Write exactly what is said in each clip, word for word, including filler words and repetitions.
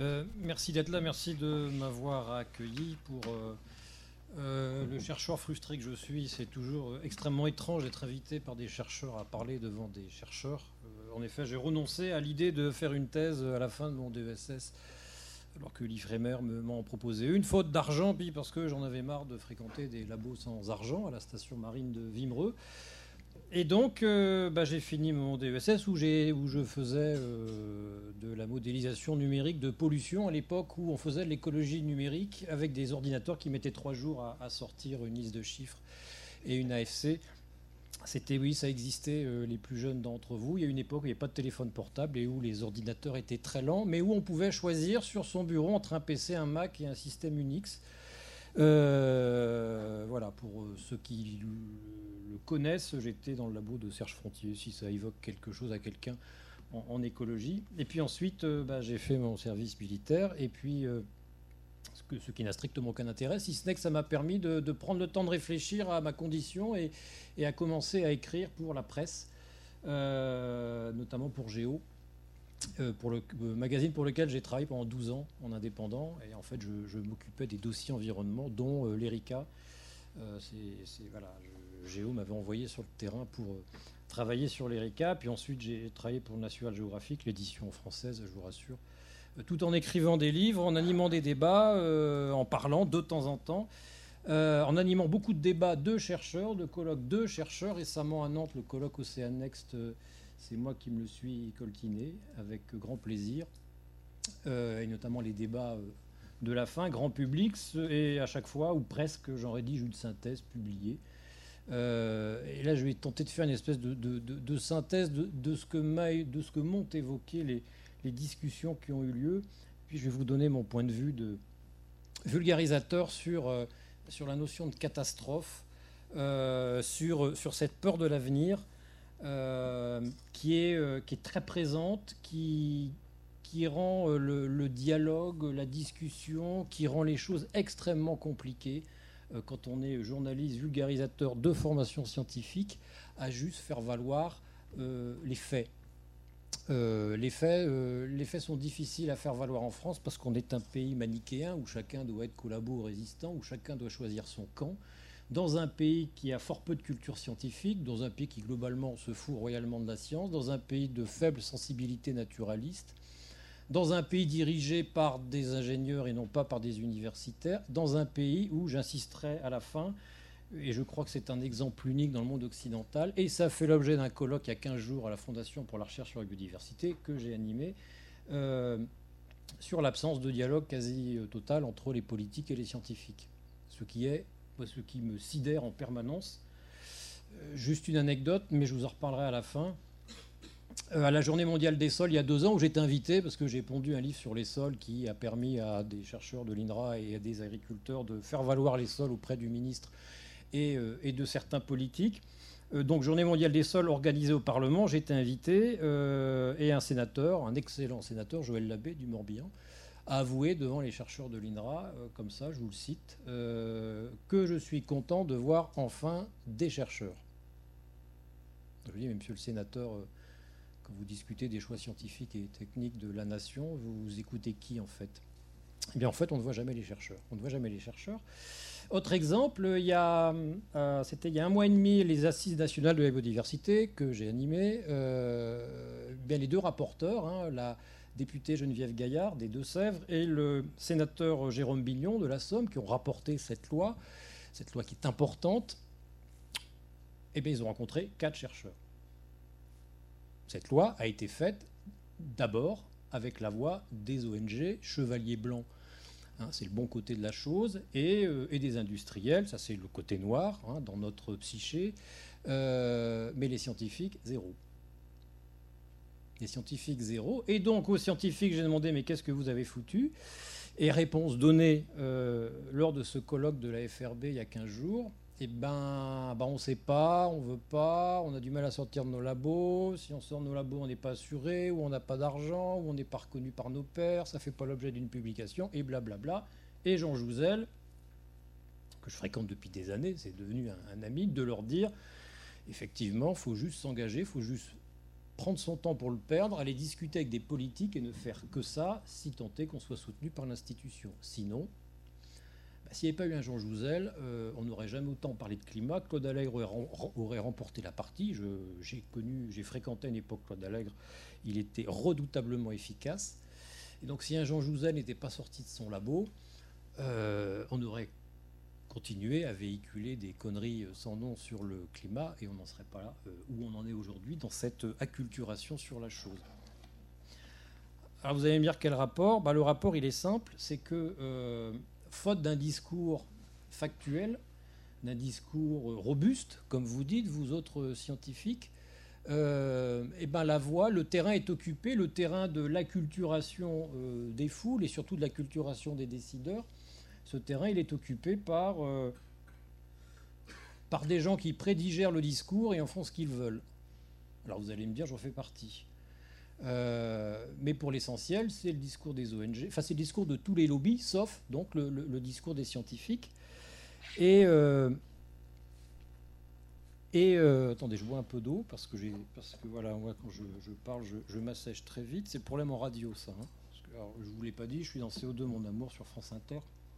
Euh, merci d'être là, merci de m'avoir accueilli pour euh, euh, le chercheur frustré que je suis. C'est toujours extrêmement étrange d'être invité par des chercheurs à parler devant des chercheurs. Euh, en effet, j'ai renoncé à l'idée de faire une thèse à la fin de mon D E S S, alors que l'Ifremer m'en proposait une, faute d'argent, puis parce que j'en avais marre de fréquenter des labos sans argent à la station marine de Wimereux. Et donc, euh, bah, j'ai fini mon D E S S où, où je faisais euh, de la modélisation numérique de pollution à l'époque où on faisait de l'écologie numérique avec des ordinateurs qui mettaient trois jours à, à sortir une liste de chiffres et une A F C. C'était, oui, ça existait, euh, les plus jeunes d'entre vous. Il y a une époque où il n'y avait pas de téléphone portable et où les ordinateurs étaient très lents, mais où on pouvait choisir sur son bureau entre un P C, un Mac et un système Unix. Euh, voilà, pour ceux qui le connaissent, j'étais dans le labo de Serge Frontier, si ça évoque quelque chose à quelqu'un en, en écologie. Et puis ensuite, euh, bah, j'ai fait mon service militaire, et puis euh, ce, que, ce qui n'a strictement aucun intérêt, si ce n'est que ça m'a permis de, de prendre le temps de réfléchir à ma condition et, et à commencer à écrire pour la presse, euh, notamment pour Géo. Euh, pour le euh, magazine pour lequel j'ai travaillé pendant douze ans en indépendant. Et en fait, je, je m'occupais des dossiers environnement, dont euh, l'ERICA. Euh, c'est, c'est, voilà, je, Géo m'avait envoyé sur le terrain pour euh, travailler sur l'ERICA. Puis ensuite, j'ai travaillé pour le National Geographic, l'édition française, je vous rassure, euh, tout en écrivant des livres, en animant des débats, euh, en parlant de temps en temps. Euh, en animant beaucoup de débats de chercheurs, de colloques de chercheurs. Récemment à Nantes, le colloque Océan Next, euh, c'est moi qui me le suis coltiné avec grand plaisir, euh, et notamment les débats euh, de la fin, grand public, et à chaque fois, ou presque, j'en rédige une synthèse publiée. Euh, et là, je vais tenter de faire une espèce de, de, de, de synthèse de, de, ce que de ce que m'ont évoqué les, les discussions qui ont eu lieu. Puis je vais vous donner mon point de vue de vulgarisateur sur, euh, sur la notion de catastrophe, euh, sur, sur cette peur de l'avenir, Euh, qui, est, euh, qui est très présente, qui, qui rend euh, le, le dialogue, la discussion, qui rend les choses extrêmement compliquées euh, quand on est journaliste, vulgarisateur de formation scientifique, à juste faire valoir euh, les faits. Euh, les, faits euh, les faits sont difficiles à faire valoir en France parce qu'on est un pays manichéen où chacun doit être collabo ou résistant, où chacun doit choisir son camp. Dans un pays qui a fort peu de culture scientifique, dans un pays qui globalement se fout royalement de la science, dans un pays de faible sensibilité naturaliste, dans un pays dirigé par des ingénieurs et non pas par des universitaires, dans un pays où, j'insisterai à la fin, et je crois que c'est un exemple unique dans le monde occidental, et ça fait l'objet d'un colloque il y a quinze jours à la Fondation pour la recherche sur la biodiversité que j'ai animé, euh, sur l'absence de dialogue quasi total entre les politiques et les scientifiques, ce qui est ce qui me sidère en permanence. Euh, juste une anecdote, mais je vous en reparlerai à la fin. Euh, à la Journée mondiale des sols, il y a deux ans, où j'étais invité, parce que j'ai pondu un livre sur les sols qui a permis à des chercheurs de l'INRA et à des agriculteurs de faire valoir les sols auprès du ministre et, euh, et de certains politiques. Euh, donc, Journée mondiale des sols organisée au Parlement, j'étais invité, euh, et un sénateur, un excellent sénateur, Joël Labbé du Morbihan, a avoué devant les chercheurs de l'INRA, euh, comme ça, je vous le cite, euh, que je suis content de voir enfin des chercheurs. Je dis, mais monsieur le sénateur, euh, quand vous discutez des choix scientifiques et techniques de la nation, vous, vous écoutez qui en fait? Eh bien, en fait, on ne voit jamais les chercheurs. On ne voit jamais les chercheurs. Autre exemple, il y a, euh, c'était il y a un mois et demi, les Assises nationales de la biodiversité que j'ai animées. Euh, bien, les deux rapporteurs, hein, la députée Geneviève Gaillard des Deux-Sèvres et le sénateur Jérôme Bignon de la Somme, qui ont rapporté cette loi, cette loi qui est importante, eh bien, ils ont rencontré quatre chercheurs. Cette loi a été faite d'abord avec la voix des O N G, Chevalier Blanc, hein, c'est le bon côté de la chose, et, euh, et des industriels, ça c'est le côté noir, hein, dans notre psyché, euh, mais les scientifiques, zéro. Les scientifiques, zéro. Et donc, aux scientifiques, j'ai demandé, mais qu'est-ce que vous avez foutu? Et réponse donnée euh, lors de ce colloque de la F R B il y a quinze jours, eh ben, ben on ne sait pas, on ne veut pas, on a du mal à sortir de nos labos. Si on sort de nos labos, on n'est pas assuré, ou on n'a pas d'argent, ou on n'est pas reconnu par nos pairs, ça ne fait pas l'objet d'une publication, et blablabla. Et Jean Jouzel, que je fréquente depuis des années, c'est devenu un, un ami, de leur dire, effectivement, il faut juste s'engager, il faut juste prendre son temps pour le perdre, aller discuter avec des politiques et ne faire que ça, si tant est qu'on soit soutenu par l'institution. Sinon, bah, s'il n'y avait pas eu un Jean Jouzel, euh, on n'aurait jamais autant parlé de climat. Claude Allègre aurait, aurait remporté la partie. Je, j'ai connu, j'ai fréquenté à une époque Claude Allègre. Il était redoutablement efficace. Et donc, si un Jean Jouzel n'était pas sorti de son labo, euh, on aurait continué à véhiculer des conneries sans nom sur le climat et on n'en serait pas là euh, où on en est aujourd'hui dans cette acculturation sur la chose. Alors vous allez me dire quel rapport ? Bah, le rapport il est simple, c'est que euh, faute d'un discours factuel, d'un discours robuste, comme vous dites, vous autres scientifiques, euh, et ben la voie, le terrain est occupé, le terrain de l'acculturation euh, des foules et surtout de l'acculturation des décideurs. Ce terrain, il est occupé par, euh, par des gens qui prédigèrent le discours et en font ce qu'ils veulent. Alors vous allez me dire, j'en fais partie. Euh, mais pour l'essentiel, c'est le discours des O N G, enfin c'est le discours de tous les lobbies, sauf donc le, le, le discours des scientifiques. Et, euh, et euh, attendez, je bois un peu d'eau parce que j'ai, parce que voilà, moi quand je, je parle, je, je m'assèche très vite. C'est le problème en radio, ça. Hein, parce que, alors, je vous l'ai pas dit, je suis dans C O deux, mon amour, sur France Inter.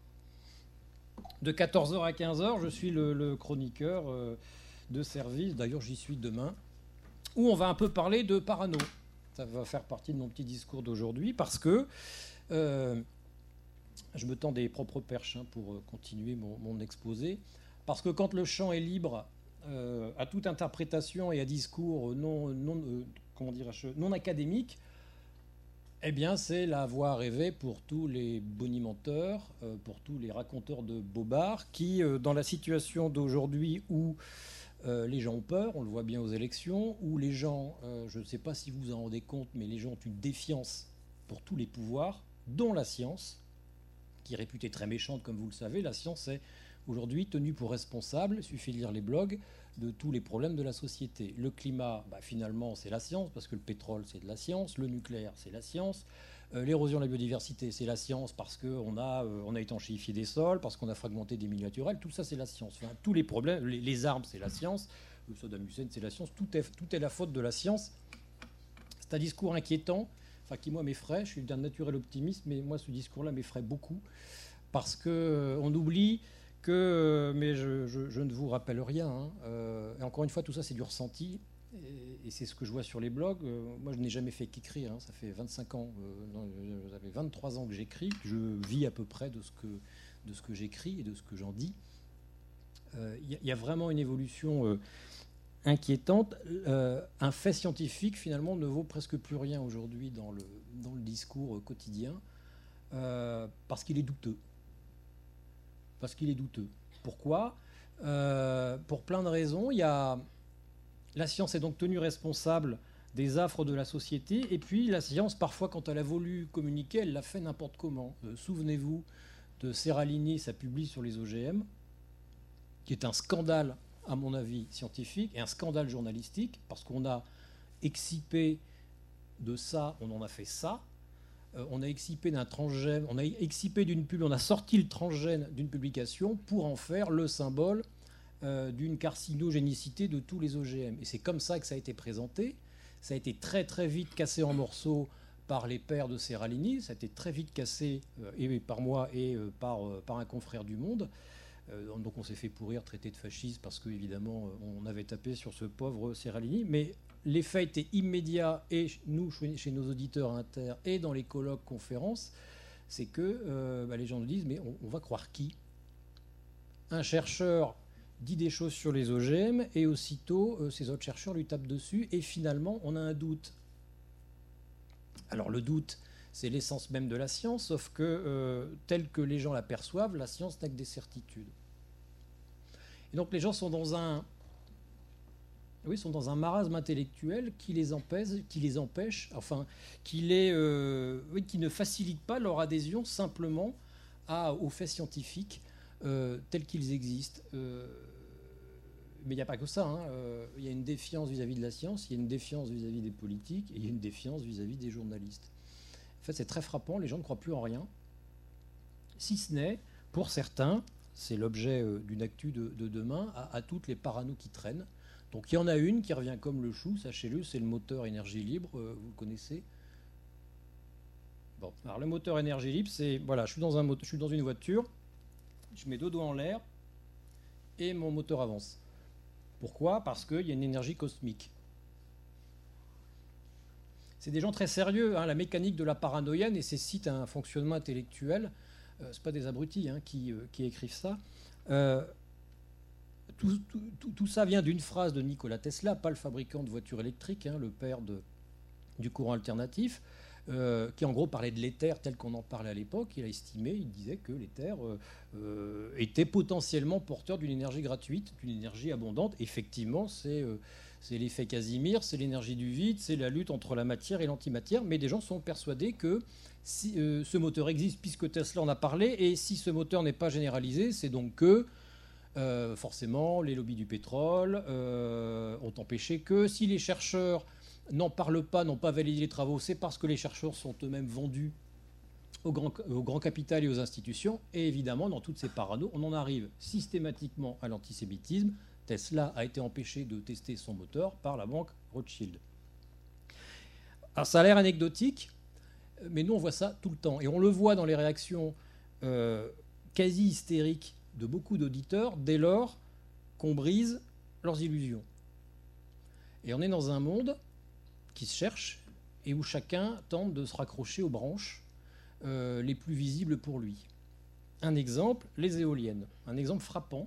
De quatorze heures à quinze heures, je suis le, le chroniqueur euh, de service. D'ailleurs, j'y suis demain, où on va un peu parler de parano. Ça va faire partie de mon petit discours d'aujourd'hui, parce que euh, je me tends des propres perches hein, pour continuer mon, mon exposé. Parce que quand le champ est libre euh, à toute interprétation et à discours non, non, euh, comment dirais-je, non académique, eh bien, c'est la voie rêvée pour tous les bonimenteurs, euh, pour tous les raconteurs de bobards qui, euh, dans la situation d'aujourd'hui où euh, les gens ont peur, on le voit bien aux élections, où les gens, euh, je ne sais pas si vous vous en rendez compte, mais les gens ont une défiance pour tous les pouvoirs, dont la science, qui est réputée très méchante, comme vous le savez. La science est aujourd'hui tenue pour responsable, il suffit de lire les blogs, de tous les problèmes de la société. Le climat, bah, finalement, c'est la science, parce que le pétrole, c'est de la science. Le nucléaire, c'est la science. Euh, l'érosion de la biodiversité, c'est la science, parce qu'on a, euh, on a étanchéifié des sols, parce qu'on a fragmenté des milieux naturels. Tout ça, c'est la science. Enfin, tous les problèmes, les, les armes, c'est la science. Le Saddam Hussein, c'est la science. Tout est, tout est la faute de la science. C'est un discours inquiétant, enfin, qui, moi, m'effraie. Je suis d'un naturel optimiste, mais moi, ce discours-là m'effraie beaucoup, parce qu'on euh, oublie... Que, mais je, je, je ne vous rappelle rien. Hein. Euh, et encore une fois, tout ça, c'est du ressenti. Et, et c'est ce que je vois sur les blogs. Euh, moi, je n'ai jamais fait qu'écrire. Hein. Ça fait vingt-cinq ans, euh, non, ça fait vingt-trois ans que j'écris. Je vis à peu près de ce que, de ce que j'écris et de ce que j'en dis. Il euh, y, y a vraiment une évolution euh, inquiétante. Euh, un fait scientifique, finalement, ne vaut presque plus rien aujourd'hui dans le, dans le discours quotidien euh, parce qu'il est douteux. Parce qu'il est douteux. Pourquoi ? euh, Pour plein de raisons. Il y a... La science est donc tenue responsable des affres de la société, et puis la science, parfois, quand elle a voulu communiquer, elle l'a fait n'importe comment. Euh, souvenez-vous de Seralini, sa publie sur les O G M, qui est un scandale, à mon avis, scientifique, et un scandale journalistique, parce qu'on a excipé de ça, on en a fait ça. Euh, on a excipé d'un transgène, on a excipé d'une pub, on a sorti le transgène d'une publication pour en faire le symbole euh, d'une carcinogénicité de tous les O G M. Et c'est comme ça que ça a été présenté. Ça a été très très vite cassé en morceaux par les pairs de Seralini. Ça a été très vite cassé euh, et par moi et euh, par, euh, par un confrère du Monde. Euh, donc on s'est fait pourrir, traité de fasciste parce qu'évidemment on avait tapé sur ce pauvre Seralini. Mais l'effet était immédiat, et nous, chez nos auditeurs inter, et dans les colloques, conférences, c'est que euh, bah, les gens nous disent, mais on, on va croire qui ? Un chercheur dit des choses sur les O G M, et aussitôt, euh, ces autres chercheurs lui tapent dessus, et finalement, on a un doute. Alors le doute, c'est l'essence même de la science, sauf que, euh, tel que les gens l'aperçoivent, la science n'a que des certitudes. Et donc les gens sont dans un... Oui, sont dans un marasme intellectuel qui les empêche, qui les empêche enfin, qui, les, euh, oui, qui ne facilite pas leur adhésion simplement à, aux faits scientifiques euh, tels qu'ils existent. Euh, mais il n'y a pas que ça. Hein. Euh, il y a une défiance vis-à-vis de la science, il y a une défiance vis-à-vis des politiques, et il y a une défiance vis-à-vis des journalistes. En fait, c'est très frappant, les gens ne croient plus en rien, si ce n'est, pour certains, c'est l'objet euh, d'une actu de, de demain, à, à toutes les paranos qui traînent, Donc il y en a une qui revient comme le chou, sachez-le, c'est le moteur énergie libre, euh, vous le connaissez. Bon, alors le moteur énergie libre, c'est, voilà, je suis dans un moto- je suis dans une voiture, je mets deux doigts en l'air et mon moteur avance. Pourquoi? Parce qu'il y a une énergie cosmique. C'est des gens très sérieux, hein, la mécanique de la paranoïa nécessite un fonctionnement intellectuel. Euh, ce pas des abrutis hein, qui, euh, qui écrivent ça. Euh, tout, tout, tout, tout ça vient d'une phrase de Nikola Tesla, pas le fabricant de voitures électriques, hein, le père de, du courant alternatif, euh, qui en gros parlait de l'éther tel qu'on en parlait à l'époque. Il a estimé, il disait que l'éther euh, euh, était potentiellement porteur d'une énergie gratuite, d'une énergie abondante. Effectivement, c'est... Euh, C'est l'effet Casimir, c'est l'énergie du vide, c'est la lutte entre la matière et l'antimatière. Mais des gens sont persuadés que si, euh, ce moteur existe, puisque Tesla en a parlé, et si ce moteur n'est pas généralisé, c'est donc que, euh, forcément, les lobbies du pétrole euh, ont empêché que. Si les chercheurs n'en parlent pas, n'ont pas validé les travaux, c'est parce que les chercheurs sont eux-mêmes vendus au grand, au grand capital et aux institutions. Et évidemment, dans toutes ces parano, on en arrive systématiquement à l'antisémitisme. Tesla a été empêché de tester son moteur par la banque Rothschild. Alors ça a l'air anecdotique, mais nous on voit ça tout le temps. Et on le voit dans les réactions euh, quasi hystériques de beaucoup d'auditeurs dès lors qu'on brise leurs illusions. Et on est dans un monde qui se cherche et où chacun tente de se raccrocher aux branches euh, les plus visibles pour lui. Un exemple, les éoliennes. Un exemple frappant.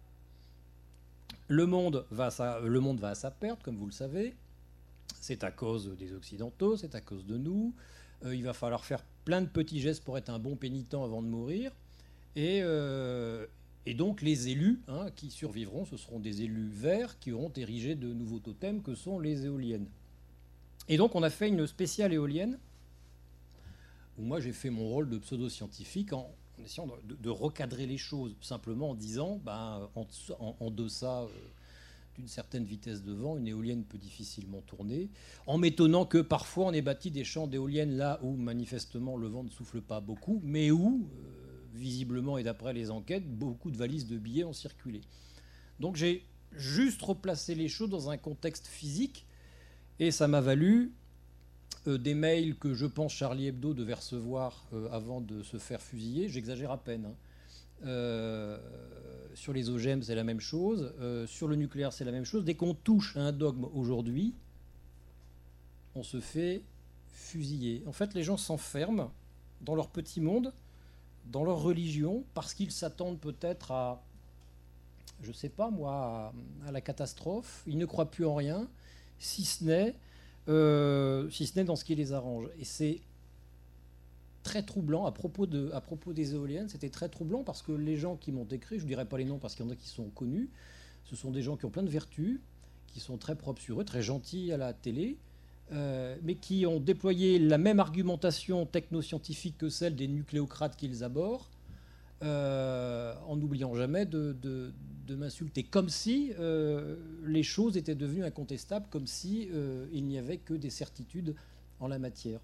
Le monde, va à sa, le monde va à sa perte, comme vous le savez. C'est à cause des Occidentaux, c'est à cause de nous. Euh, il va falloir faire plein de petits gestes pour être un bon pénitent avant de mourir. Et, euh, et donc les élus hein, qui survivront, ce seront des élus verts qui auront érigé de nouveaux totems que sont les éoliennes. Et donc on a fait une spéciale éolienne, où moi j'ai fait mon rôle de pseudo-scientifique en, en essayant de, de, de recadrer les choses, simplement en disant, ben, en, en, en deçà euh, d'une certaine vitesse de vent, une éolienne peut difficilement tourner, en m'étonnant que parfois on ait bâti des champs d'éoliennes là où manifestement le vent ne souffle pas beaucoup, mais où, euh, visiblement et d'après les enquêtes, beaucoup de valises de billets ont circulé. Donc j'ai juste replacé les choses dans un contexte physique, et ça m'a valu euh, des mails que je pense Charlie Hebdo devait recevoir euh, avant de se faire fusiller. J'exagère à peine. Hein. Euh, sur les O G M, c'est la même chose. Euh, sur le nucléaire, c'est la même chose. Dès qu'on touche à un dogme aujourd'hui, on se fait fusiller. En fait, les gens s'enferment dans leur petit monde, dans leur religion, parce qu'ils s'attendent peut-être à, je sais pas moi, à, à la catastrophe. Ils ne croient plus en rien, si ce n'est, euh, si ce n'est dans ce qui les arrange. Et c'est très troublant à propos, de, à propos des éoliennes. C'était très troublant parce que les gens qui m'ont écrit, je ne dirais pas les noms parce qu'il y en a qui sont connus, ce sont des gens qui ont plein de vertus, qui sont très propres sur eux, très gentils à la télé, euh, mais qui ont déployé la même argumentation technoscientifique que celle des nucléocrates qu'ils abhorrent, euh, en n'oubliant jamais de, de, de m'insulter, comme si euh, les choses étaient devenues incontestables, comme si euh, il n'y avait que des certitudes en la matière.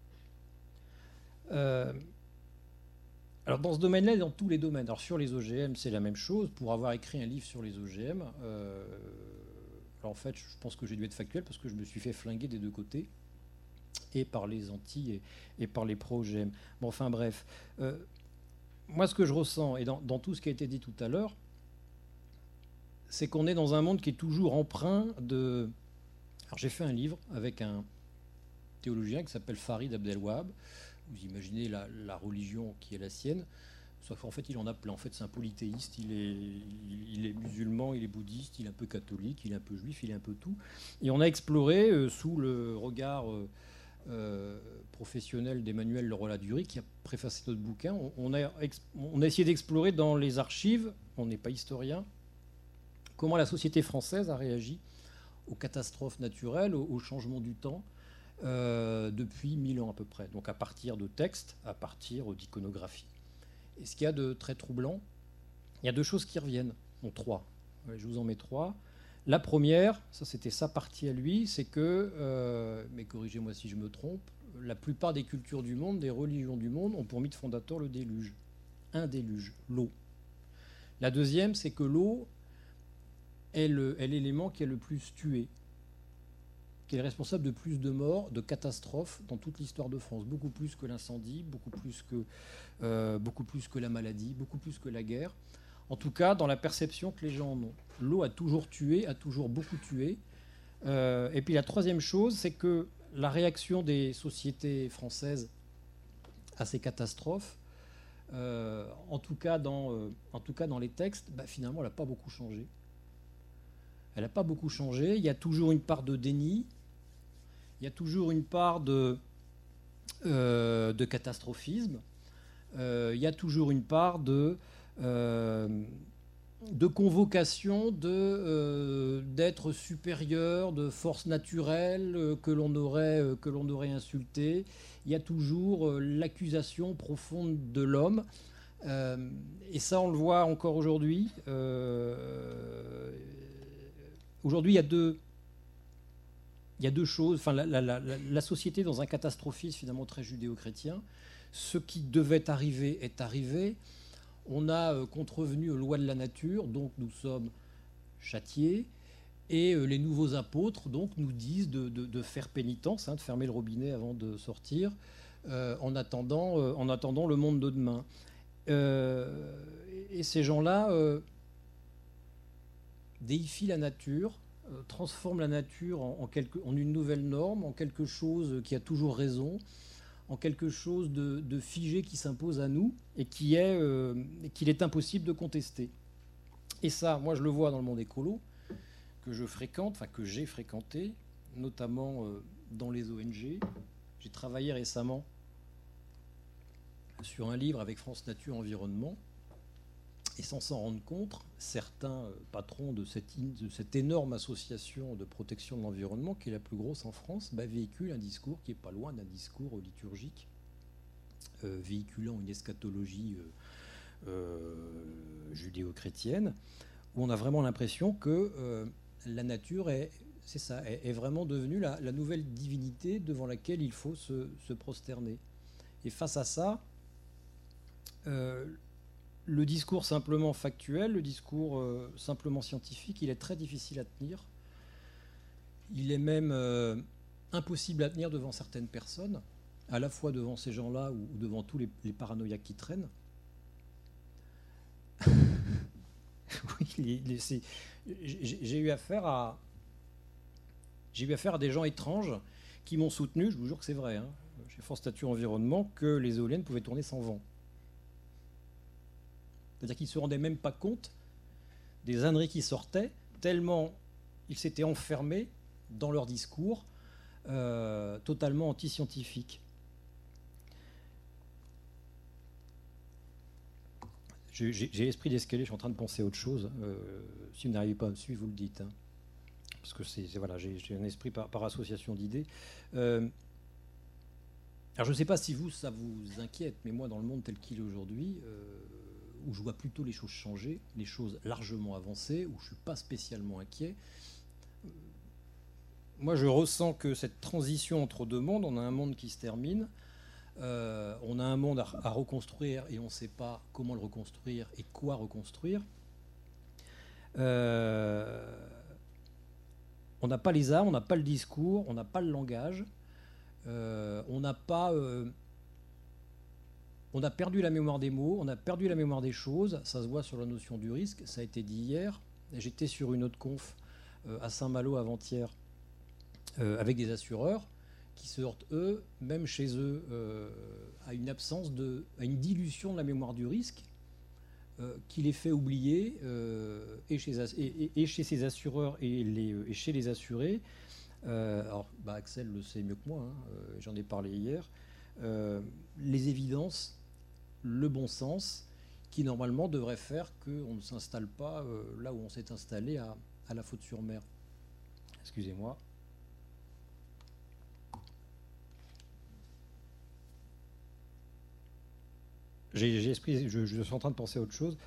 Euh, alors dans ce domaine-là et dans tous les domaines, alors sur les O G M c'est la même chose. Pour avoir écrit un livre sur les O G M, euh, alors en fait je pense que j'ai dû être factuel parce que je me suis fait flinguer des deux côtés, et par les anti et, et par les pro-O G M. Bon enfin bref, euh, moi ce que je ressens, et dans, dans tout ce qui a été dit tout à l'heure, c'est qu'on est dans un monde qui est toujours empreint de... Alors j'ai fait un livre avec un théologien qui s'appelle Farid Abdelwahab. Vous imaginez la, la religion qui est la sienne, sauf qu'en fait il en a plein. En fait c'est un polythéiste, il est, il, il est musulman, il est bouddhiste, il est un peu catholique, il est un peu juif, il est un peu tout. Et on a exploré euh, sous le regard euh, euh, professionnel d'Emmanuel Leroy-Ladurie qui a préfacé notre bouquin. On, on, a, on a essayé d'explorer dans les archives, on n'est pas historien, comment la société française a réagi aux catastrophes naturelles, au, au changement du temps, Euh, depuis mille ans à peu près, donc à partir de textes, à partir d'iconographie. Et ce qu'il y a de très troublant, il y a deux choses qui reviennent, non trois, je vous en mets trois. La première, ça c'était sa partie à lui, c'est que, euh, mais corrigez-moi si je me trompe, la plupart des cultures du monde, des religions du monde, ont pour mythe fondateur le déluge. Un déluge, l'eau. La deuxième, c'est que l'eau est, le, est l'élément qui est le plus tué, qui est responsable de plus de morts, de catastrophes dans toute l'histoire de France, beaucoup plus que l'incendie, beaucoup plus que, euh, beaucoup plus que la maladie, beaucoup plus que la guerre. En tout cas, dans la perception que les gens en ont. L'eau a toujours tué, a toujours beaucoup tué. Euh, et puis la troisième chose, c'est que la réaction des sociétés françaises à ces catastrophes, euh, en, tout cas dans, euh, en tout cas dans les textes, bah, finalement, elle n'a pas beaucoup changé. Elle n'a pas beaucoup changé. Il y a toujours une part de déni. Il y a toujours une part de, euh, de catastrophisme. Euh, il y a toujours une part de, euh, de convocation de, euh, d'êtres supérieurs, de forces naturelles euh, que l'on aurait, euh, que l'on aurait insultées. Il y a toujours euh, l'accusation profonde de l'homme. Euh, et ça, on le voit encore aujourd'hui. Euh, aujourd'hui, il y a deux... Il y a deux choses. Enfin, la, la, la, la société dans un catastrophisme finalement très judéo-chrétien. Ce qui devait arriver est arrivé. On a euh, contrevenu aux lois de la nature, donc nous sommes châtiés. Et euh, les nouveaux apôtres donc nous disent de, de, de faire pénitence, hein, de fermer le robinet avant de sortir, euh, en, attendant, euh, en attendant le monde de demain. Euh, et ces gens-là euh, déifient la nature, transforme la nature en, en, quelque, en une nouvelle norme, en quelque chose qui a toujours raison, en quelque chose de, de figé qui s'impose à nous et qui est, euh, qu'il est impossible de contester. Et ça, moi je le vois dans le monde écolo, que je fréquente, enfin que j'ai fréquenté, notamment euh, dans les O N G. J'ai travaillé récemment sur un livre avec France Nature Environnement. Et sans s'en rendre compte, certains patrons de cette, de cette énorme association de protection de l'environnement, qui est la plus grosse en France, bah, véhiculent un discours qui n'est pas loin d'un discours liturgique, euh, véhiculant une eschatologie euh, euh, judéo-chrétienne, où on a vraiment l'impression que euh, la nature est, c'est ça, est, est vraiment devenue la, la nouvelle divinité devant laquelle il faut se, se prosterner. Et face à ça, euh, le discours simplement factuel, le discours euh, simplement scientifique, il est très difficile à tenir. Il est même euh, impossible à tenir devant certaines personnes, à la fois devant ces gens-là ou, ou devant tous les, les paranoïaques qui traînent. Oui, les, les, c'est, j'ai, j'ai eu affaire à, j'ai eu affaire à des gens étranges qui m'ont soutenu, je vous jure que c'est vrai, hein, chez France Nature Environnement, que les éoliennes pouvaient tourner sans vent. C'est-à-dire qu'ils ne se rendaient même pas compte des âneries qui sortaient, tellement ils s'étaient enfermés dans leur discours euh, totalement anti-scientifique. J'ai, j'ai, j'ai l'esprit d'escalier, je suis en train de penser à autre chose. Euh, si vous n'arrivez pas à me suivre, vous le dites. Hein. Parce que c'est, c'est, voilà, j'ai, j'ai un esprit par, par association d'idées. Euh, alors je ne sais pas si vous, ça vous inquiète, mais moi, dans le monde tel qu'il est aujourd'hui, euh, où je vois plutôt les choses changer, les choses largement avancées, où je ne suis pas spécialement inquiet. Moi, je ressens que cette transition entre deux mondes, on a un monde qui se termine, euh, on a un monde à, à reconstruire et on ne sait pas comment le reconstruire et quoi reconstruire. Euh, on n'a pas les armes, on n'a pas le discours, on n'a pas le langage, euh, on n'a pas... Euh, On a perdu la mémoire des mots, on a perdu la mémoire des choses, ça se voit sur la notion du risque, ça a été dit hier. J'étais sur une autre conf euh, à Saint-Malo avant-hier euh, avec des assureurs qui se heurtent, eux, même chez eux, euh, à une absence, de, à une dilution de la mémoire du risque euh, qui les fait oublier, euh, et, chez, et, et chez ces assureurs et, les, et chez les assurés. Euh, alors, bah Axel le sait mieux que moi, hein, euh, j'en ai parlé hier. Euh, les évidences, le bon sens, qui normalement devrait faire qu'on ne s'installe pas euh, là où on s'est installé à, à la Faute-sur-Mer. Excusez-moi. J'ai, j'ai esprit, je, je suis en train de penser à autre chose.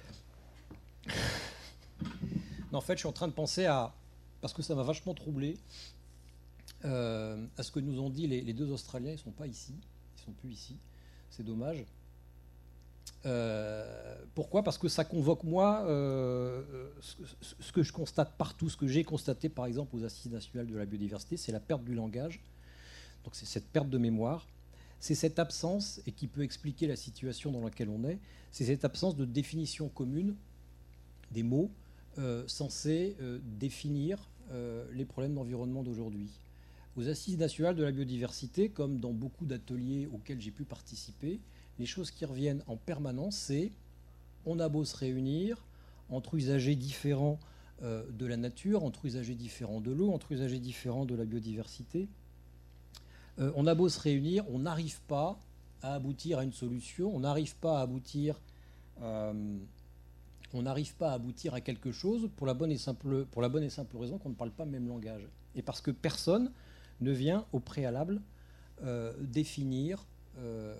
Non, en fait, je suis en train de penser à, parce que ça m'a vachement troublé, euh, à ce que nous ont dit les, les deux Australiens. Ils ne sont pas ici, ils ne sont plus ici. C'est dommage. Euh, pourquoi? Parce que ça convoque, moi, euh, ce, ce que je constate partout, ce que j'ai constaté, par exemple, aux Assises nationales de la biodiversité, c'est la perte du langage. Donc c'est cette perte de mémoire. C'est cette absence, et qui peut expliquer la situation dans laquelle on est, c'est cette absence de définition commune des mots euh, censés euh, définir euh, les problèmes d'environnement d'aujourd'hui. Aux Assises nationales de la biodiversité, comme dans beaucoup d'ateliers auxquels j'ai pu participer, les choses qui reviennent en permanence, c'est on a beau se réunir entre usagers différents euh, de la nature, entre usagers différents de l'eau, entre usagers différents de la biodiversité, euh, on a beau se réunir, on n'arrive pas à aboutir à une solution, on n'arrive pas à aboutir, euh, on n'arrive pas à aboutir à quelque chose pour la bonne et simple, pour la bonne et simple raison qu'on ne parle pas le même langage. Et parce que personne ne vient au préalable euh, définir euh,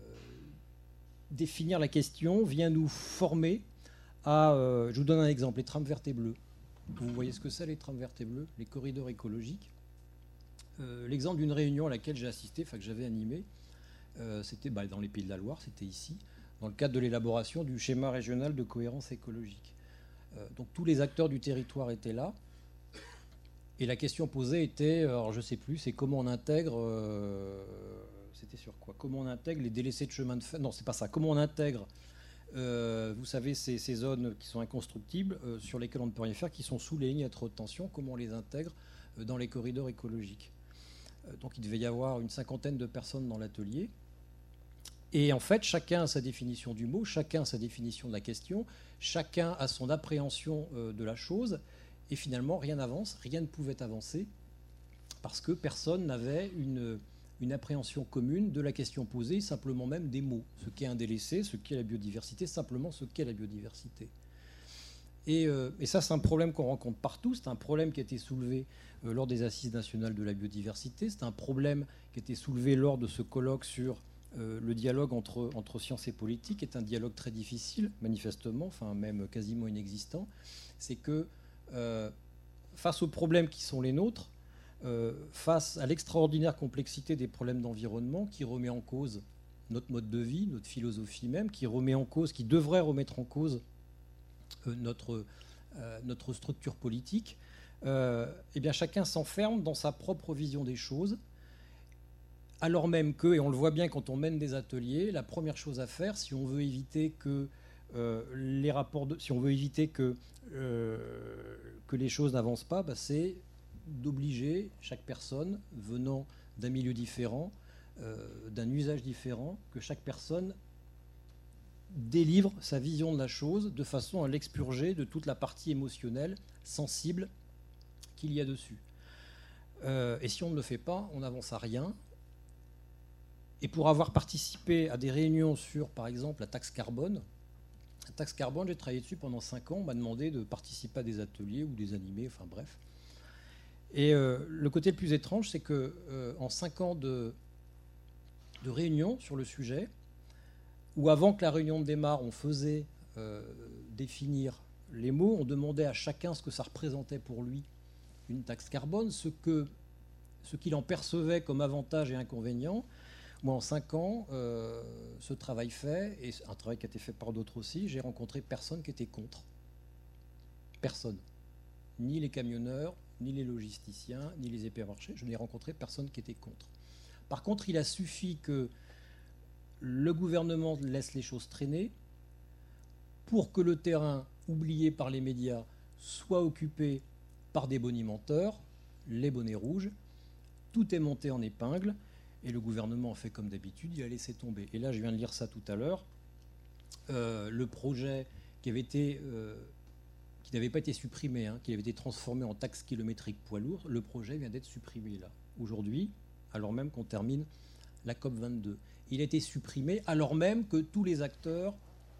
définir la question, vient nous former à... Euh, je vous donne un exemple, les trames vertes et bleues. Vous voyez ce que c'est, les trames vertes et bleues, les corridors écologiques. Euh, L'exemple d'une réunion à laquelle j'ai assisté, enfin que j'avais animé, euh, c'était bah, dans les Pays de la Loire, c'était ici, dans le cadre de l'élaboration du schéma régional de cohérence écologique. Euh, donc tous les acteurs du territoire étaient là, et la question posée était, alors je ne sais plus, c'est comment on intègre... Euh, C'était sur quoi? Comment on intègre les délaissés de chemin de fer? Non, c'est pas ça. Comment on intègre, euh, vous savez, ces, ces zones qui sont inconstructibles, euh, sur lesquelles on ne peut rien faire, qui sont sous les lignes à trop de tension, comment on les intègre euh, dans les corridors écologiques? euh, Donc il devait y avoir une cinquantaine de personnes dans l'atelier. Et en fait, chacun a sa définition du mot, chacun a sa définition de la question, chacun a son appréhension euh, de la chose, et finalement, rien n'avance, rien ne pouvait avancer, parce que personne n'avait une... une appréhension commune de la question posée, simplement même des mots. Ce qu'est un délaissé, ce qu'est la biodiversité, simplement ce qu'est la biodiversité. Et, euh, et ça, c'est un problème qu'on rencontre partout. C'est un problème qui a été soulevé euh, lors des Assises nationales de la biodiversité. C'est un problème qui a été soulevé lors de ce colloque sur euh, le dialogue entre, entre sciences et politique, qui est un dialogue très difficile, manifestement, enfin même quasiment inexistant. C'est que euh, face aux problèmes qui sont les nôtres, Euh, face à l'extraordinaire complexité des problèmes d'environnement qui remet en cause notre mode de vie, notre philosophie même, qui remet en cause, qui devrait remettre en cause euh, notre, euh, notre structure politique, euh, eh bien chacun s'enferme dans sa propre vision des choses, alors même que, et on le voit bien quand on mène des ateliers, la première chose à faire, si on veut éviter que euh, les rapports, de, si on veut éviter que, euh, que les choses n'avancent pas, bah, c'est d'obliger chaque personne venant d'un milieu différent, euh, d'un usage différent, que chaque personne délivre sa vision de la chose de façon à l'expurger de toute la partie émotionnelle, sensible qu'il y a dessus. Euh, et si on ne le fait pas, on n'avance à rien. Et pour avoir participé à des réunions sur, par exemple, la taxe carbone, la taxe carbone, j'ai travaillé dessus pendant cinq ans, on m'a demandé de participer à des ateliers ou des animés, enfin bref. Et euh, le côté le plus étrange, c'est qu'en euh, cinq ans de, de réunions sur le sujet, où avant que la réunion démarre, on faisait euh, définir les mots, on demandait à chacun ce que ça représentait pour lui une taxe carbone, ce que, ce qu'il en percevait comme avantage et inconvénient. Moi, en cinq ans, euh, ce travail fait, et un travail qui a été fait par d'autres aussi, j'ai rencontré personne qui était contre. Personne. Ni les camionneurs, ni les logisticiens, ni les hypermarchés. Je n'ai rencontré personne qui était contre. Par contre, il a suffi que le gouvernement laisse les choses traîner pour que le terrain, oublié par les médias, soit occupé par des bonimenteurs, les bonnets rouges. Tout est monté en épingle et le gouvernement a fait comme d'habitude, il a laissé tomber. Et là, je viens de lire ça tout à l'heure. Euh, le projet qui avait été... Euh, qui n'avait pas été supprimé, hein, qui avait été transformé en taxe kilométrique poids lourd, le projet vient d'être supprimé là, aujourd'hui, alors même qu'on termine la COP vingt-deux. Il a été supprimé alors même que tous les acteurs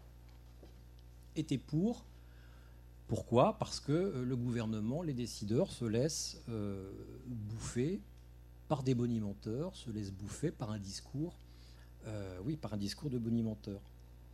étaient pour. Pourquoi? Parce que euh, le gouvernement, les décideurs se laissent euh, bouffer par des bonimenteurs, se laissent bouffer par un discours, euh, oui, par un discours de bonimenteurs.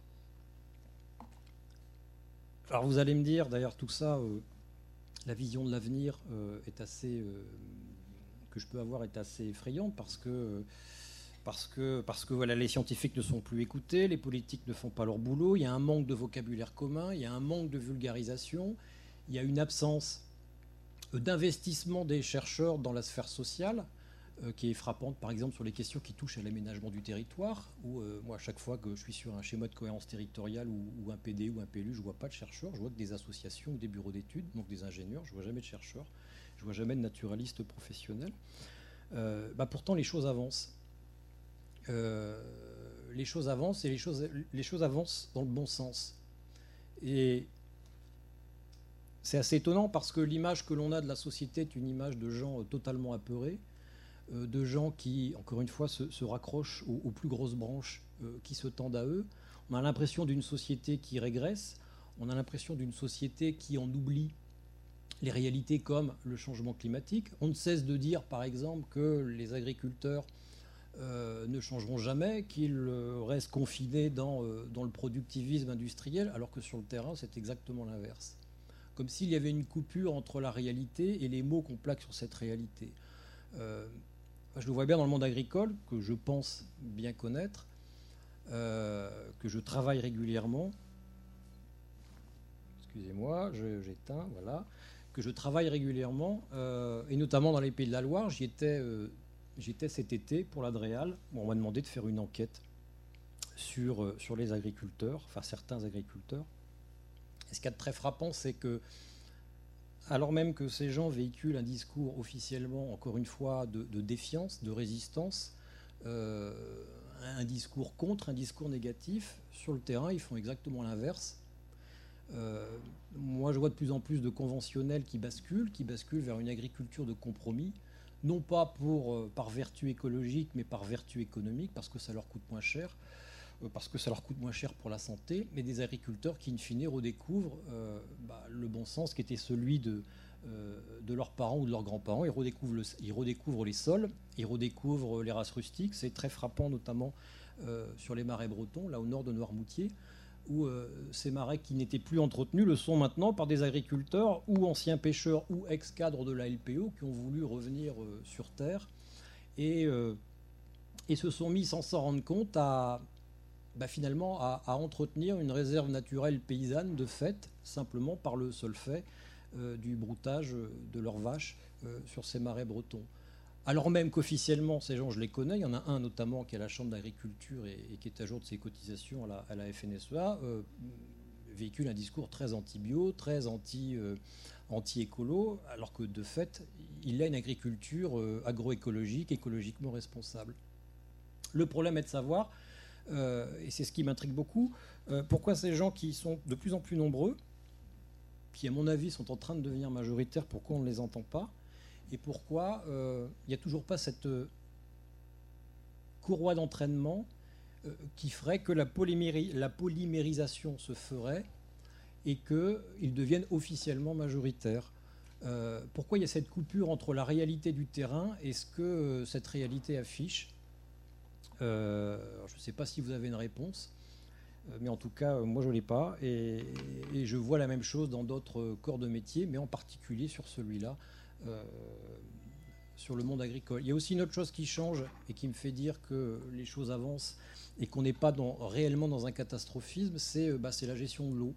Alors vous allez me dire, d'ailleurs tout ça, euh, la vision de l'avenir euh, est assez, euh, que je peux avoir est assez effrayante parce que parce que, parce que voilà, les scientifiques ne sont plus écoutés, les politiques ne font pas leur boulot, il y a un manque de vocabulaire commun, il y a un manque de vulgarisation, il y a une absence d'investissement des chercheurs dans la sphère sociale, euh, qui est frappante, par exemple, sur les questions qui touchent à l'aménagement du territoire, où euh, moi, à chaque fois que je suis sur un schéma de cohérence territoriale ou, ou un P D ou un P L U, je ne vois pas de chercheurs, je vois que des associations ou des bureaux d'études, donc des ingénieurs, je ne vois jamais de chercheurs, je ne vois jamais de naturalistes professionnels. Euh, bah pourtant, les choses avancent. Euh, les choses avancent et les choses, les choses avancent dans le bon sens. Et c'est assez étonnant parce que l'image que l'on a de la société est une image de gens totalement apeurés, euh, de gens qui, encore une fois, se, se raccrochent aux, aux plus grosses branches euh, qui se tendent à eux. On a l'impression d'une société qui régresse, on a l'impression d'une société qui en oublie les réalités comme le changement climatique. On ne cesse de dire, par exemple, que les agriculteurs euh, ne changeront jamais, qu'ils euh, restent confinés dans, euh, dans le productivisme industriel, alors que sur le terrain, c'est exactement l'inverse. Comme s'il y avait une coupure entre la réalité et les mots qu'on plaque sur cette réalité. Euh, je le vois bien dans le monde agricole, que je pense bien connaître, euh, que je travaille régulièrement. Excusez-moi, j'éteins, voilà. Que je travaille régulièrement, euh, et notamment dans les Pays de la Loire. J'y étais, euh, j'y étais cet été pour l'Adréal. Bon, on m'a demandé de faire une enquête sur, euh, sur les agriculteurs, enfin certains agriculteurs. Et ce qu'il y a de très frappant, c'est que, alors même que ces gens véhiculent un discours officiellement, encore une fois, de, de défiance, de résistance, euh, un discours contre, un discours négatif, sur le terrain, ils font exactement l'inverse. Euh, moi, je vois de plus en plus de conventionnels qui basculent, qui basculent vers une agriculture de compromis, non pas pour, euh, par vertu écologique, mais par vertu économique, parce que ça leur coûte moins cher, euh, parce que ça leur coûte moins cher pour la santé, mais des agriculteurs qui, in fine, redécouvrent euh, bah, le bon sens qui était celui de, euh, de leurs parents ou de leurs grands-parents. Ils redécouvrent, le, ils redécouvrent les sols, ils redécouvrent les races rustiques. C'est très frappant, notamment euh, sur les marais bretons, là au nord de Noirmoutier, où euh, ces marais qui n'étaient plus entretenus le sont maintenant par des agriculteurs ou anciens pêcheurs ou ex-cadres de la L P O qui ont voulu revenir euh, sur Terre et, euh, et se sont mis sans s'en rendre compte à, bah, finalement à, à entretenir une réserve naturelle paysanne de fait, simplement par le seul fait euh, du broutage de leurs vaches euh, sur ces marais bretons. Alors même qu'officiellement, ces gens, je les connais, il y en a un notamment qui est à la Chambre d'agriculture et, et qui est à jour de ses cotisations à la, à la F N S E A, euh, véhicule un discours très anti-bio, très anti, euh, anti-écolo, alors que de fait, il a une agriculture euh, agroécologique, écologiquement responsable. Le problème est de savoir, euh, et c'est ce qui m'intrigue beaucoup, euh, pourquoi ces gens qui sont de plus en plus nombreux, qui à mon avis sont en train de devenir majoritaires, pourquoi on ne les entend pas ? Et pourquoi il euh, n'y a toujours pas cette euh, courroie d'entraînement euh, qui ferait que la, polyméri la polymérisation se ferait et qu'ils deviennent officiellement majoritaires. Euh, pourquoi il y a cette coupure entre la réalité du terrain et ce que euh, cette réalité affiche? euh, Je ne sais pas si vous avez une réponse, euh, mais en tout cas, euh, moi je ne l'ai pas. Et, et je vois la même chose dans d'autres corps de métier, mais en particulier sur celui-là. Euh, sur le monde agricole. Il y a aussi une autre chose qui change et qui me fait dire que les choses avancent et qu'on n'est pas dans, réellement dans un catastrophisme, c'est bah, la gestion de l'eau.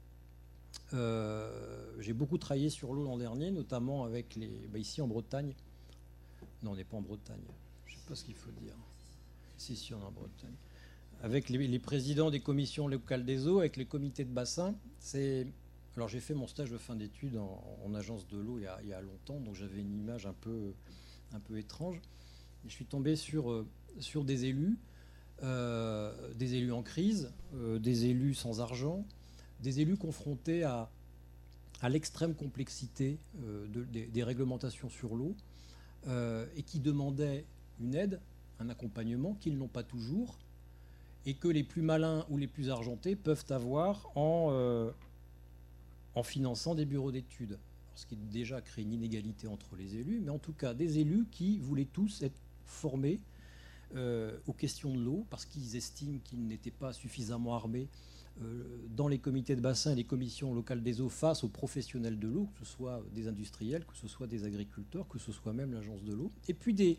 Euh, J'ai beaucoup travaillé sur l'eau l'an dernier, notamment avec les... Bah, ici en Bretagne. Non, on n'est pas en Bretagne. Je ne sais pas ce qu'il faut dire. Si, si, on est en Bretagne. Avec les, les présidents des commissions locales des eaux, avec les comités de bassin, c'est... Alors j'ai fait mon stage de fin d'études en, en agence de l'eau il, il y a longtemps, donc j'avais une image un peu, un peu étrange. Et je suis tombé sur, euh, sur des élus, euh, des élus en crise, euh, des élus sans argent, des élus confrontés à, à l'extrême complexité euh, de, des, des réglementations sur l'eau euh, et qui demandaient une aide, un accompagnement qu'ils n'ont pas toujours et que les plus malins ou les plus argentés peuvent avoir en... Euh, en finançant des bureaux d'études, ce qui déjà crée une inégalité entre les élus, mais en tout cas des élus qui voulaient tous être formés euh, aux questions de l'eau, parce qu'ils estiment qu'ils n'étaient pas suffisamment armés euh, dans les comités de bassin et les commissions locales des eaux face aux professionnels de l'eau, que ce soit des industriels, que ce soit des agriculteurs, que ce soit même l'agence de l'eau, et puis des,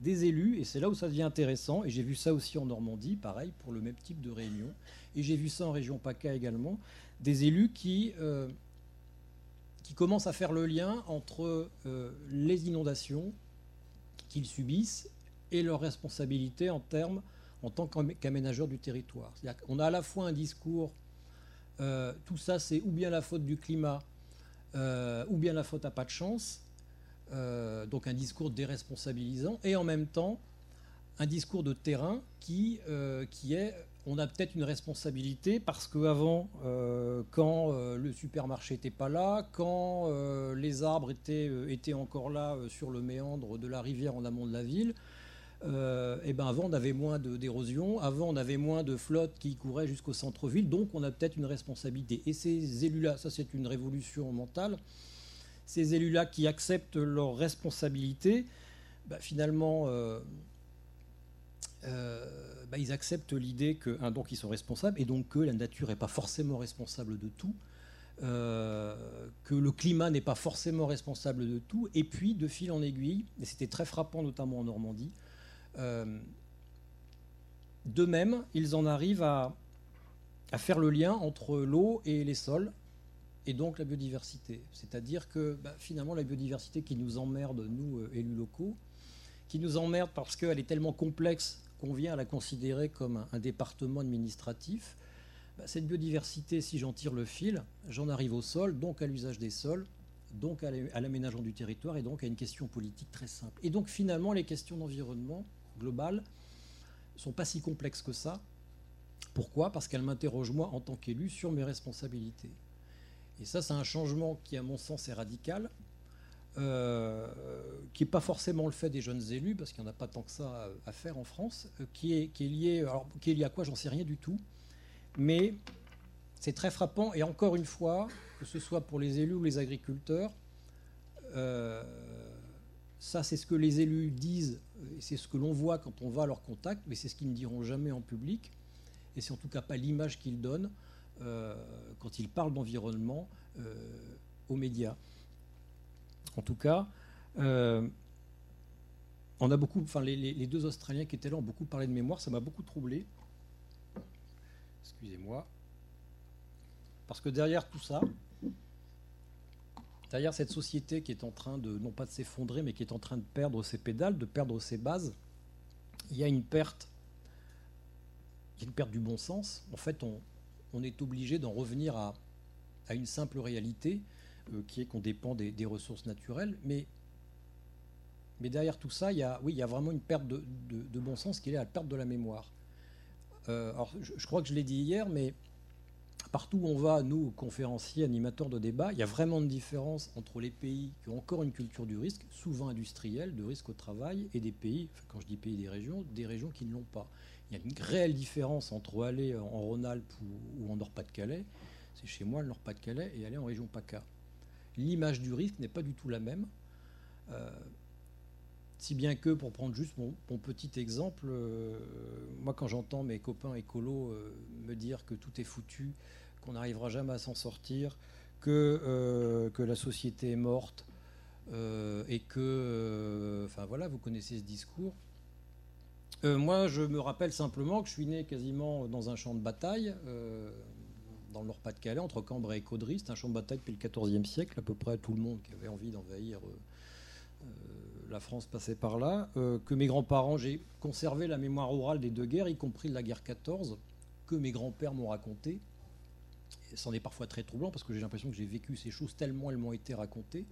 des élus, et c'est là où ça devient intéressant, et j'ai vu ça aussi en Normandie, pareil, pour le même type de réunion, et j'ai vu ça en région PACA également, des élus qui, euh, qui commencent à faire le lien entre euh, les inondations qu'ils subissent et leurs responsabilités en termes, en tant qu'aménageurs du territoire. C'est-à-dire qu'on a à la fois un discours, euh, tout ça c'est ou bien la faute du climat, euh, ou bien la faute à pas de chance, euh, donc un discours déresponsabilisant, et en même temps un discours de terrain qui, euh, qui est, on a peut-être une responsabilité parce qu'avant, euh, quand euh, le supermarché n'était pas là, quand euh, les arbres étaient, euh, étaient encore là euh, sur le méandre de la rivière en amont de la ville, euh, et ben avant on avait moins de, d'érosion, avant on avait moins de flottes qui couraient jusqu'au centre-ville, donc on a peut-être une responsabilité. Et ces élus-là, ça c'est une révolution mentale, ces élus-là qui acceptent leurs responsabilités, ben, finalement... Euh, Euh, bah, ils acceptent l'idée que, hein, donc ils sont responsables et donc que la nature n'est pas forcément responsable de tout, euh, que le climat n'est pas forcément responsable de tout, et puis de fil en aiguille, et c'était très frappant notamment en Normandie, euh, d'eux-mêmes ils en arrivent à, à faire le lien entre l'eau et les sols et donc la biodiversité. C'est-à-dire que bah, finalement la biodiversité qui nous emmerde, nous euh, élus locaux, qui nous emmerde parce qu'elle est tellement complexe qu'on vient à la considérer comme un, un département administratif, bah, cette biodiversité, si j'en tire le fil, j'en arrive au sol, donc à l'usage des sols, donc à l'aménagement du territoire, et donc à une question politique très simple. Et donc finalement, les questions d'environnement global ne sont pas si complexes que ça. Pourquoi ? Parce qu'elles m'interrogent moi en tant qu'élu sur mes responsabilités. Et ça, c'est un changement qui, à mon sens, est radical. Euh, qui n'est pas forcément le fait des jeunes élus, parce qu'il n'y en a pas tant que ça à, à faire en France, euh, qui, est, qui, est lié, alors, qui est lié à quoi, j'en sais rien du tout, mais c'est très frappant, et encore une fois, que ce soit pour les élus ou les agriculteurs, euh, ça c'est ce que les élus disent, et c'est ce que l'on voit quand on va à leur contact, mais c'est ce qu'ils ne diront jamais en public, et c'est en tout cas pas l'image qu'ils donnent euh, quand ils parlent d'environnement euh, aux médias. En tout cas, euh, on a beaucoup, enfin les, les, les deux Australiens qui étaient là ont beaucoup parlé de mémoire, ça m'a beaucoup troublé. Excusez-moi. Parce que derrière tout ça, derrière cette société qui est en train de, non pas de s'effondrer, mais qui est en train de perdre ses pédales, de perdre ses bases, il y a une perte, il y a une perte du bon sens. En fait, on, on est obligé d'en revenir à, à une simple réalité, Euh, qui est qu'on dépend des, des ressources naturelles, mais, mais derrière tout ça, il y a, oui, il y a vraiment une perte de, de, de bon sens qui est la perte de la mémoire. Euh, alors, je, je crois que je l'ai dit hier, mais partout où on va, nous, conférenciers, animateurs de débat, il y a vraiment une différence entre les pays qui ont encore une culture du risque, souvent industrielle, de risque au travail, et des pays, enfin, quand je dis pays, des régions, des régions qui ne l'ont pas. Il y a une réelle différence entre aller en Rhône-Alpes ou, ou en Nord-Pas-de-Calais, c'est chez moi le Nord-Pas-de-Calais, et aller en région PACA. L'image du risque n'est pas du tout la même. Euh, si bien que, pour prendre juste mon, mon petit exemple, euh, moi quand j'entends mes copains écolos euh, me dire que tout est foutu, qu'on n'arrivera jamais à s'en sortir, que, euh, que la société est morte, euh, et que... Euh, enfin voilà, vous connaissez ce discours. Euh, moi, je me rappelle simplement que je suis né quasiment dans un champ de bataille, euh, dans le Nord-Pas-de-Calais, entre Cambrai et Caudry. C'est un champ de bataille depuis le quatorzième siècle. À peu près tout le monde qui avait envie d'envahir euh, euh, la France passait par là. Euh, que mes grands-parents, j'ai conservé la mémoire orale des deux guerres, y compris de la guerre quatorze, que mes grands-pères m'ont raconté. Et c'en est parfois très troublant parce que j'ai l'impression que j'ai vécu ces choses tellement elles m'ont été racontées.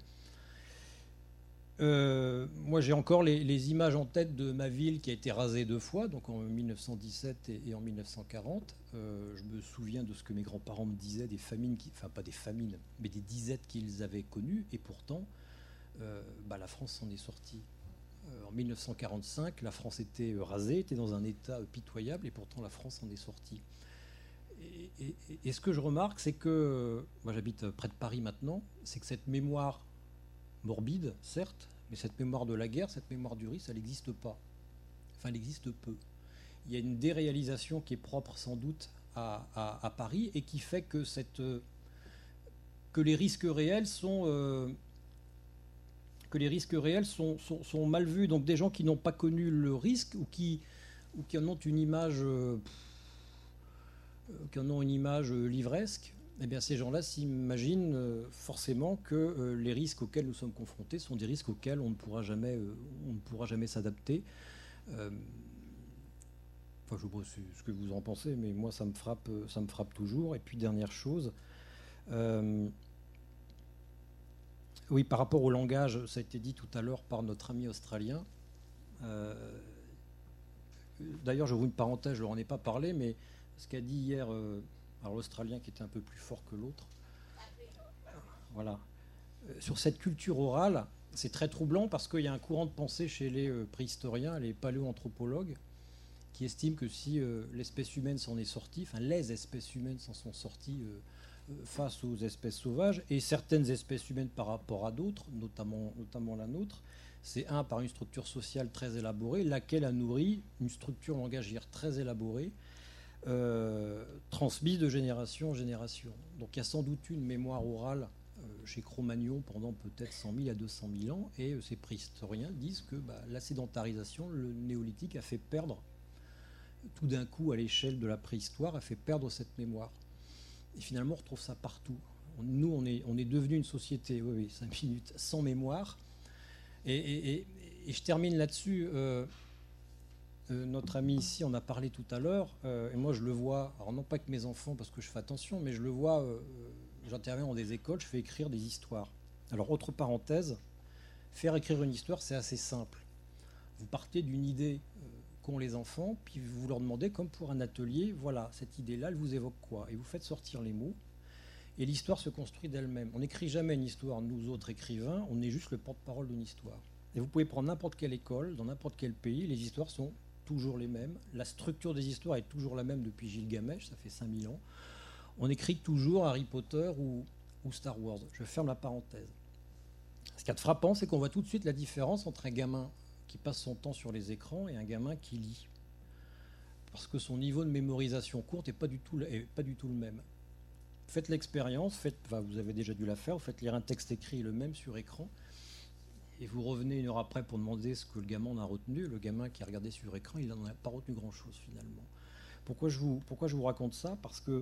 Euh, moi, j'ai encore les, les images en tête de ma ville qui a été rasée deux fois, donc en mille neuf cent dix-sept et, et en mille neuf cent quarante. Euh, je me souviens de ce que mes grands-parents me disaient, des famines, qui, enfin pas des famines, mais des disettes qu'ils avaient connues, et pourtant, euh, bah, la France s'en est sortie. Euh, en mille neuf cent quarante-cinq, la France était rasée, était dans un état pitoyable, et pourtant la France s'en est sortie. Et, et, et ce que je remarque, c'est que, moi j'habite près de Paris maintenant, c'est que cette mémoire morbide, certes, mais cette mémoire de la guerre, cette mémoire du risque, elle n'existe pas. Enfin, elle existe peu. Il y a une déréalisation qui est propre sans doute à, à, à Paris et qui fait que, cette, que les risques réels sont, euh, que les risques réels sont, sont, sont mal vus. Donc des gens qui n'ont pas connu le risque ou qui, ou qui en ont une image, euh, qui en ont une image livresque, eh bien ces gens-là s'imaginent euh, forcément que euh, les risques auxquels nous sommes confrontés sont des risques auxquels on ne pourra jamais, euh, on ne pourra jamais s'adapter. Euh, enfin, je sais pas ce que vous en pensez, mais moi ça me frappe, ça me frappe toujours. Et puis dernière chose. Euh, Oui, par rapport au langage, ça a été dit tout à l'heure par notre ami australien. Euh, D'ailleurs, je vous une parenthèse, je leur en ai pas parlé, mais ce qu'a dit hier euh, alors l'Australien qui était un peu plus fort que l'autre. Voilà. Euh, sur cette culture orale, c'est très troublant parce qu'il y a un courant de pensée chez les euh, préhistoriens, les paléoanthropologues, qui estiment que si euh, l'espèce humaine s'en est sortie, enfin les espèces humaines s'en sont sorties euh, face aux espèces sauvages, et certaines espèces humaines par rapport à d'autres, notamment, notamment la nôtre, c'est un, par une structure sociale très élaborée, laquelle a nourri une structure langagière très élaborée, euh, transmise de génération en génération. Donc il y a sans doute une mémoire orale euh, chez Cro-Magnon pendant peut-être cent mille à deux cent mille ans, et euh, ces préhistoriens disent que bah, la sédentarisation, le néolithique, a fait perdre, tout d'un coup à l'échelle de la préhistoire, a fait perdre cette mémoire. Et finalement, on retrouve ça partout. Nous, on est, on est devenu une société, oui, oui, cinq minutes, sans mémoire. Et, et, et, et je termine là-dessus. Euh, euh, notre ami ici en a parlé tout à l'heure. Euh, et moi, je le vois, alors non pas que mes enfants, parce que je fais attention, mais je le vois, euh, j'interviens dans des écoles, je fais écrire des histoires. Alors, autre parenthèse, faire écrire une histoire, c'est assez simple. Vous partez d'une idée euh, qu'ont les enfants, puis vous leur demandez, comme pour un atelier, voilà, cette idée-là, elle vous évoque quoi? Et vous faites sortir les mots, et l'histoire se construit d'elle-même. On n'écrit jamais une histoire, nous autres écrivains, on est juste le porte-parole d'une histoire. Et vous pouvez prendre n'importe quelle école, dans n'importe quel pays, les histoires sont toujours les mêmes. La structure des histoires est toujours la même depuis Gilgamesh, ça fait cinq mille ans. On écrit toujours Harry Potter ou, ou Star Wars. Je ferme la parenthèse. Ce qui est frappant, c'est qu'on voit tout de suite la différence entre un gamin qui passe son temps sur les écrans et un gamin qui lit. Parce que son niveau de mémorisation courte n'est pas, pas du tout le même. Faites l'expérience, faites, enfin, vous avez déjà dû la faire, vous faites lire un texte écrit le même sur écran, et vous revenez une heure après pour demander ce que le gamin en a retenu. Le gamin qui a regardé sur écran, il n'en a pas retenu grand-chose finalement. Pourquoi je vous, pourquoi je vous raconte ça? Parce que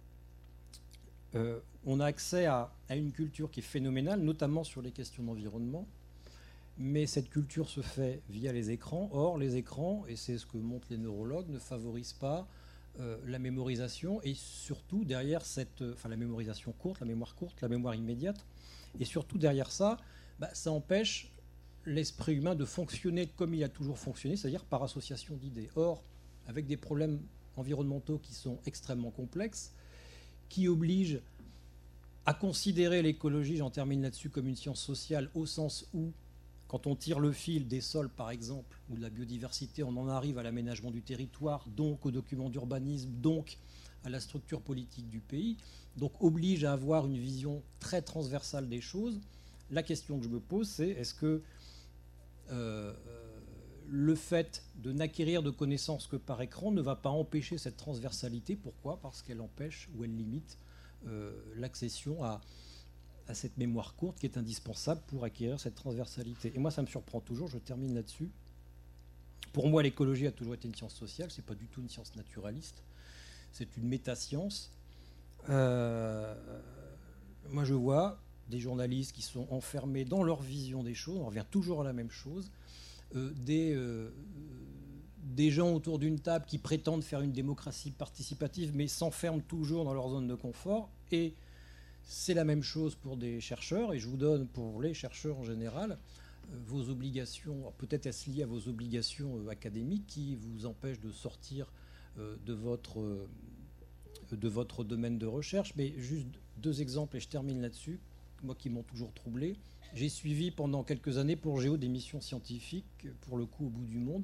euh, on a accès à, à une culture qui est phénoménale, notamment sur les questions d'environnement, mais cette culture se fait via les écrans. Or, les écrans, et c'est ce que montrent les neurologues, ne favorisent pas euh, la mémorisation, et surtout derrière cette, enfin la mémorisation courte, la mémoire courte, la mémoire immédiate, et surtout derrière ça, bah, ça empêche l'esprit humain de fonctionner comme il a toujours fonctionné, c'est-à-dire par association d'idées. Or, avec des problèmes environnementaux qui sont extrêmement complexes, qui obligent à considérer l'écologie, j'en termine là-dessus, comme une science sociale, au sens où, quand on tire le fil des sols, par exemple, ou de la biodiversité, on en arrive à l'aménagement du territoire, donc au document d'urbanisme, donc à la structure politique du pays, donc oblige à avoir une vision très transversale des choses. La question que je me pose, c'est est-ce que euh, le fait de n'acquérir de connaissances que par écran ne va pas empêcher cette transversalité? Pourquoi? Parce qu'elle empêche ou elle limite euh, l'accession à, à cette mémoire courte qui est indispensable pour acquérir cette transversalité. Et moi, ça me surprend toujours, je termine là-dessus. Pour moi, l'écologie a toujours été une science sociale, c'est pas du tout une science naturaliste, c'est une métascience. Euh, moi, je vois des journalistes qui sont enfermés dans leur vision des choses, on revient toujours à la même chose, euh, des, euh, des gens autour d'une table qui prétendent faire une démocratie participative, mais s'enferment toujours dans leur zone de confort, et c'est la même chose pour des chercheurs, et je vous donne pour les chercheurs en général, euh, vos obligations, peut-être est-ce lié à vos obligations euh, académiques qui vous empêchent de sortir euh, de votre... Euh, de votre domaine de recherche, mais juste deux exemples et je termine là-dessus, moi qui m'ont toujours troublé. J'ai suivi pendant quelques années pour Géo des missions scientifiques, pour le coup au bout du monde,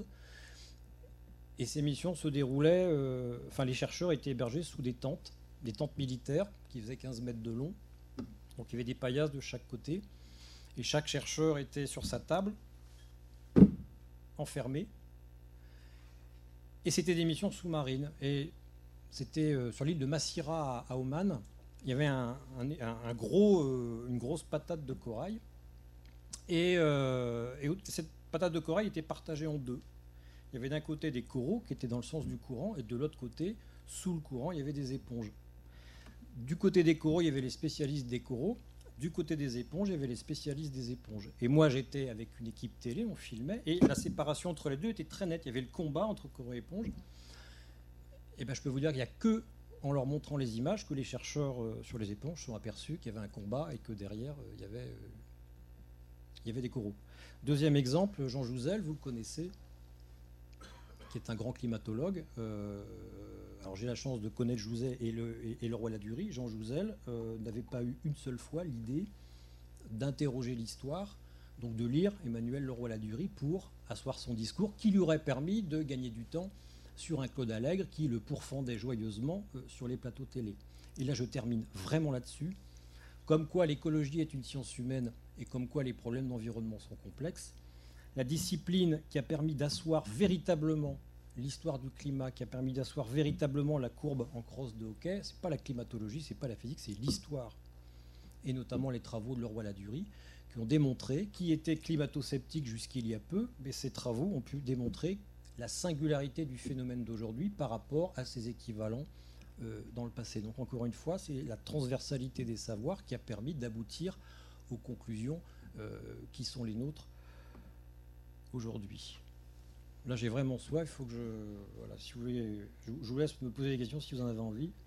et ces missions se déroulaient, euh, enfin les chercheurs étaient hébergés sous des tentes, des tentes militaires qui faisaient quinze mètres de long, donc il y avait des paillasses de chaque côté, et chaque chercheur était sur sa table, enfermé, et c'était des missions sous-marines, et c'était euh, sur l'île de Massira à, à Oman. Il y avait un, un, un gros, euh, une grosse patate de corail. Et, euh, et cette patate de corail était partagée en deux. Il y avait d'un côté des coraux qui étaient dans le sens du courant, et de l'autre côté, sous le courant, il y avait des éponges. Du côté des coraux, il y avait les spécialistes des coraux. Du côté des éponges, il y avait les spécialistes des éponges. Et moi, j'étais avec une équipe télé, on filmait, et la séparation entre les deux était très nette. Il y avait le combat entre coraux et éponges. Et ben, je peux vous dire qu'il n'y a que en leur montrant les images que les chercheurs euh, sur les éponges sont aperçus qu'il y avait un combat et que derrière, euh, il, y avait, euh, il y avait des coraux. Deuxième exemple, Jean Jouzel, vous le connaissez, qui est un grand climatologue. Euh, alors j'ai la chance de connaître Jouzel et le, et, et le roi Ladurie. Jean Jouzel euh, n'avait pas eu une seule fois l'idée d'interroger l'histoire, donc de lire Emmanuel Le Roy Ladurie pour asseoir son discours, qui lui aurait permis de gagner du temps sur un Claude Allègre qui le pourfendait joyeusement euh, sur les plateaux télé. Et là, je termine vraiment là-dessus. Comme quoi l'écologie est une science humaine et comme quoi les problèmes d'environnement sont complexes. La discipline qui a permis d'asseoir véritablement l'histoire du climat, qui a permis d'asseoir véritablement la courbe en crosse de hockey, c'est pas la climatologie, c'est pas la physique, c'est l'histoire. Et notamment les travaux de Le Roy Ladurie, qui ont démontré, qui était climato-sceptique jusqu'il y a peu, mais ces travaux ont pu démontrer la singularité du phénomène d'aujourd'hui par rapport à ses équivalents euh, dans le passé. Donc encore une fois, c'est la transversalité des savoirs qui a permis d'aboutir aux conclusions euh, qui sont les nôtres aujourd'hui. Là, j'ai vraiment soif, il faut que je... Voilà, si vous voulez, je vous laisse me poser des questions si vous en avez envie.